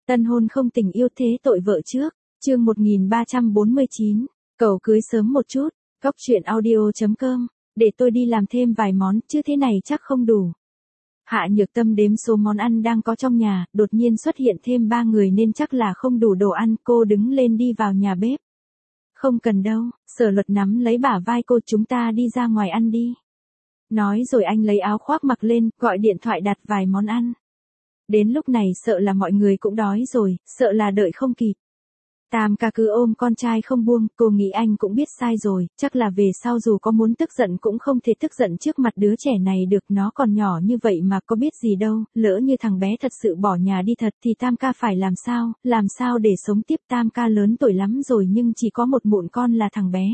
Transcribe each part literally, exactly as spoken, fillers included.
Tân hôn không tình yêu thế tội vợ trước, chương một nghìn ba trăm bốn mươi chín, cầu cưới sớm một chút, góc truyện audio chấm com, để tôi đi làm thêm vài món, chứ thế này chắc không đủ. Hạ Nhược Tâm đếm số món ăn đang có trong nhà, đột nhiên xuất hiện thêm ba người nên chắc là không đủ đồ ăn, cô đứng lên đi vào nhà bếp. Không cần đâu, Sở Luật nắm lấy bả vai cô, chúng ta đi ra ngoài ăn đi. Nói rồi anh lấy áo khoác mặc lên, gọi điện thoại đặt vài món ăn. Đến lúc này sợ là mọi người cũng đói rồi, sợ là đợi không kịp. Tam ca cứ ôm con trai không buông, cô nghĩ anh cũng biết sai rồi, chắc là về sau dù có muốn tức giận cũng không thể tức giận trước mặt đứa trẻ này được, nó còn nhỏ như vậy mà có biết gì đâu, lỡ như thằng bé thật sự bỏ nhà đi thật thì Tam ca phải làm sao, làm sao để sống tiếp. Tam ca lớn tuổi lắm rồi nhưng chỉ có một mụn con là thằng bé.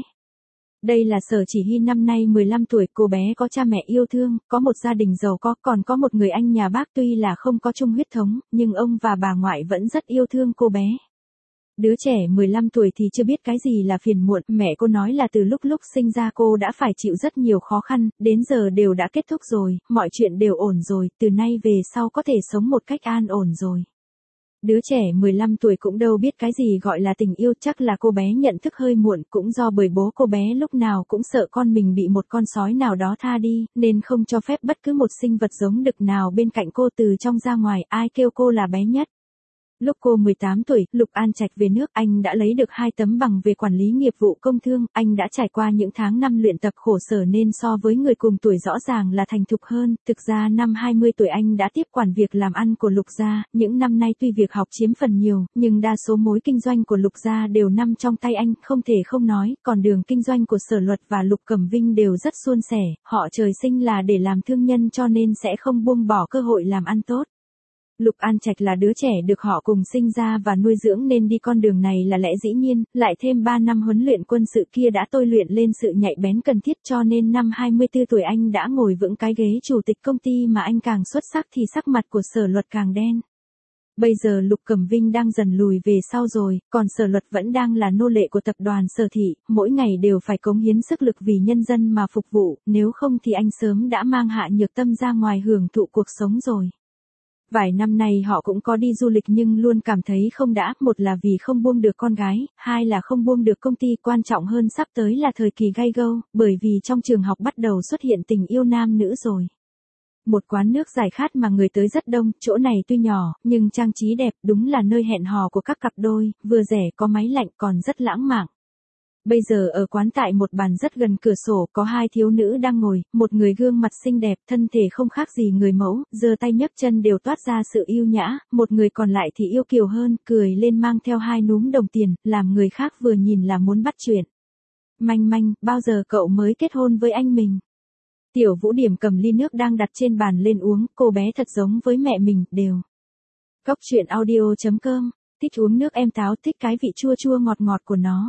Đây là Sở Chỉ Hy năm nay mười lăm tuổi, cô bé có cha mẹ yêu thương, có một gia đình giàu có, còn có một người anh nhà bác tuy là không có chung huyết thống, nhưng ông và bà ngoại vẫn rất yêu thương cô bé. Đứa trẻ mười lăm tuổi thì chưa biết cái gì là phiền muộn, mẹ cô nói là từ lúc lúc sinh ra cô đã phải chịu rất nhiều khó khăn, đến giờ đều đã kết thúc rồi, mọi chuyện đều ổn rồi, từ nay về sau có thể sống một cách an ổn rồi. Đứa trẻ mười lăm tuổi cũng đâu biết cái gì gọi là tình yêu, chắc là cô bé nhận thức hơi muộn, cũng do bởi bố cô bé lúc nào cũng sợ con mình bị một con sói nào đó tha đi, nên không cho phép bất cứ một sinh vật giống đực nào bên cạnh cô từ trong ra ngoài, ai kêu cô là bé nhất. Lúc cô mười tám tuổi, Lục An Trạch về nước, anh đã lấy được hai tấm bằng về quản lý nghiệp vụ công thương, anh đã trải qua những tháng năm luyện tập khổ sở nên so với người cùng tuổi rõ ràng là thành thục hơn, thực ra năm hai mươi tuổi anh đã tiếp quản việc làm ăn của Lục gia, những năm nay tuy việc học chiếm phần nhiều, nhưng đa số mối kinh doanh của Lục gia đều nằm trong tay anh, không thể không nói, còn đường kinh doanh của Sở Luật và Lục Cẩm Vinh đều rất suôn sẻ, họ trời sinh là để làm thương nhân cho nên sẽ không buông bỏ cơ hội làm ăn tốt. Lục An Trạch là đứa trẻ được họ cùng sinh ra và nuôi dưỡng nên đi con đường này là lẽ dĩ nhiên, lại thêm ba năm huấn luyện quân sự kia đã tôi luyện lên sự nhạy bén cần thiết, cho nên năm hai mươi tư tuổi anh đã ngồi vững cái ghế chủ tịch công ty, mà anh càng xuất sắc thì sắc mặt của Sở Luật càng đen. Bây giờ Lục Cẩm Vinh đang dần lùi về sau rồi, còn Sở Luật vẫn đang là nô lệ của tập đoàn Sở Thị, mỗi ngày đều phải cống hiến sức lực vì nhân dân mà phục vụ, nếu không thì anh sớm đã mang Hạ Nhược Tâm ra ngoài hưởng thụ cuộc sống rồi. Vài năm nay họ cũng có đi du lịch nhưng luôn cảm thấy không đã, một là vì không buông được con gái, hai là không buông được công ty, quan trọng hơn sắp tới là thời kỳ gay go, bởi vì trong trường học bắt đầu xuất hiện tình yêu nam nữ rồi. Một quán nước giải khát mà người tới rất đông, chỗ này tuy nhỏ, nhưng trang trí đẹp, đúng là nơi hẹn hò của các cặp đôi, vừa rẻ có máy lạnh còn rất lãng mạn. Bây giờ ở quán tại một bàn rất gần cửa sổ có hai thiếu nữ đang ngồi, một người gương mặt xinh đẹp, thân thể không khác gì người mẫu, giơ tay nhấc chân đều toát ra sự yêu nhã, một người còn lại thì yêu kiều hơn, cười lên mang theo hai núm đồng tiền, làm người khác vừa nhìn là muốn bắt chuyện. Manh Manh, bao giờ cậu mới kết hôn với anh mình? Tiểu Vũ Điểm cầm ly nước đang đặt trên bàn lên uống, cô bé thật giống với mẹ mình, đều. Góc truyện audio chấm com, thích uống nước em táo, thích cái vị chua chua ngọt ngọt của nó.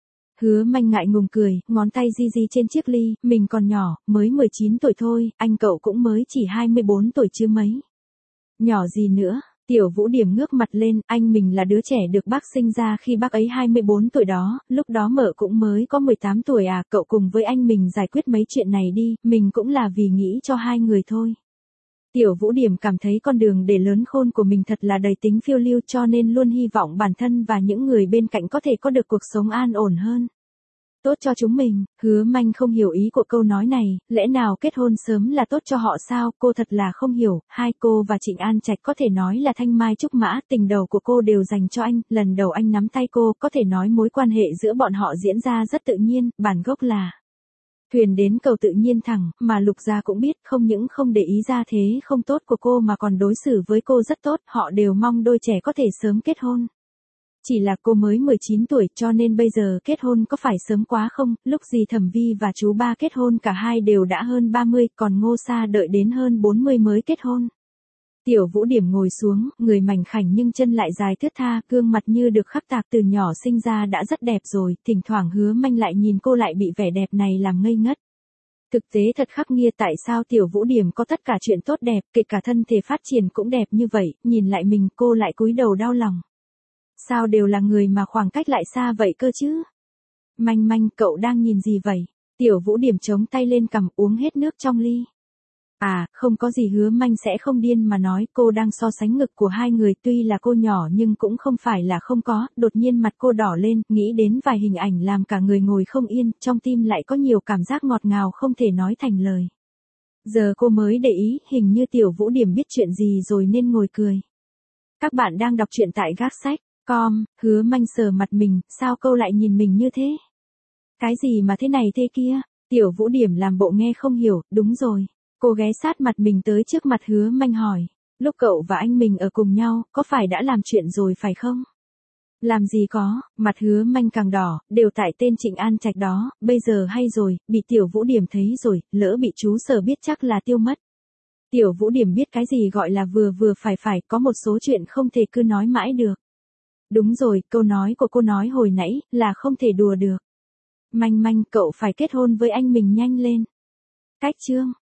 Hứa Manh ngại ngùng cười, ngón tay di di trên chiếc ly, mình còn nhỏ, mới mười chín tuổi thôi, anh cậu cũng mới chỉ hai mươi bốn tuổi chứ mấy. Nhỏ gì nữa, Tiểu Vũ Điểm ngước mặt lên, anh mình là đứa trẻ được bác sinh ra khi bác ấy hai mươi bốn tuổi đó, lúc đó mợ cũng mới có mười tám tuổi à, cậu cùng với anh mình giải quyết mấy chuyện này đi, mình cũng là vì nghĩ cho hai người thôi. Tiểu Vũ Điểm cảm thấy con đường để lớn khôn của mình thật là đầy tính phiêu lưu, cho nên luôn hy vọng bản thân và những người bên cạnh có thể có được cuộc sống an ổn hơn. Tốt cho chúng mình. Hứa Manh không hiểu ý của câu nói này, lẽ nào kết hôn sớm là tốt cho họ sao, cô thật là không hiểu. Hai cô và Trịnh An Trạch có thể nói là thanh mai trúc mã, tình đầu của cô đều dành cho anh, lần đầu anh nắm tay cô, có thể nói mối quan hệ giữa bọn họ diễn ra rất tự nhiên, bản gốc là thuyền đến cầu tự nhiên thẳng, mà Lục gia cũng biết, không những không để ý ra thế không tốt của cô mà còn đối xử với cô rất tốt, họ đều mong đôi trẻ có thể sớm kết hôn. Chỉ là cô mới mười chín tuổi cho nên bây giờ kết hôn có phải sớm quá không, lúc gì Thẩm Vi và chú ba kết hôn cả hai đều đã hơn ba mươi, còn Ngô Sa đợi đến hơn bốn mươi mới kết hôn. Tiểu Vũ Điểm ngồi xuống, người mảnh khảnh nhưng chân lại dài thướt tha, gương mặt như được khắc tạc từ nhỏ sinh ra đã rất đẹp rồi, thỉnh thoảng Hứa Manh lại nhìn cô lại bị vẻ đẹp này làm ngây ngất. Thực tế thật khắc nghiệt, tại sao Tiểu Vũ Điểm có tất cả chuyện tốt đẹp, kể cả thân thể phát triển cũng đẹp như vậy, nhìn lại mình cô lại cúi đầu đau lòng. Sao đều là người mà khoảng cách lại xa vậy cơ chứ? Manh Manh, cậu đang nhìn gì vậy? Tiểu Vũ Điểm chống tay lên cằm uống hết nước trong ly. À, không có gì, Hứa Manh sẽ không điên mà nói, cô đang so sánh ngực của hai người, tuy là cô nhỏ nhưng cũng không phải là không có, đột nhiên mặt cô đỏ lên, nghĩ đến vài hình ảnh làm cả người ngồi không yên, trong tim lại có nhiều cảm giác ngọt ngào không thể nói thành lời. Giờ cô mới để ý, hình như Tiểu Vũ Điểm biết chuyện gì rồi nên ngồi cười. Các bạn đang đọc truyện tại gác sách chấm com, Hứa Manh sờ mặt mình, sao câu lại nhìn mình như thế? Cái gì mà thế này thế kia? Tiểu Vũ Điểm làm bộ nghe không hiểu, đúng rồi. Cô ghé sát mặt mình tới trước mặt Hứa Manh hỏi, lúc cậu và anh mình ở cùng nhau, có phải đã làm chuyện rồi phải không? Làm gì có, mặt Hứa Manh càng đỏ, đều tại tên Trịnh An Trạch đó, bây giờ hay rồi, bị Tiểu Vũ Điểm thấy rồi, lỡ bị chú Sở biết chắc là tiêu mất. Tiểu Vũ Điểm biết cái gì gọi là vừa vừa phải phải, có một số chuyện không thể cứ nói mãi được. Đúng rồi, câu nói của cô nói hồi nãy, là không thể đùa được. Manh Manh, cậu phải kết hôn với anh mình nhanh lên. Cách chương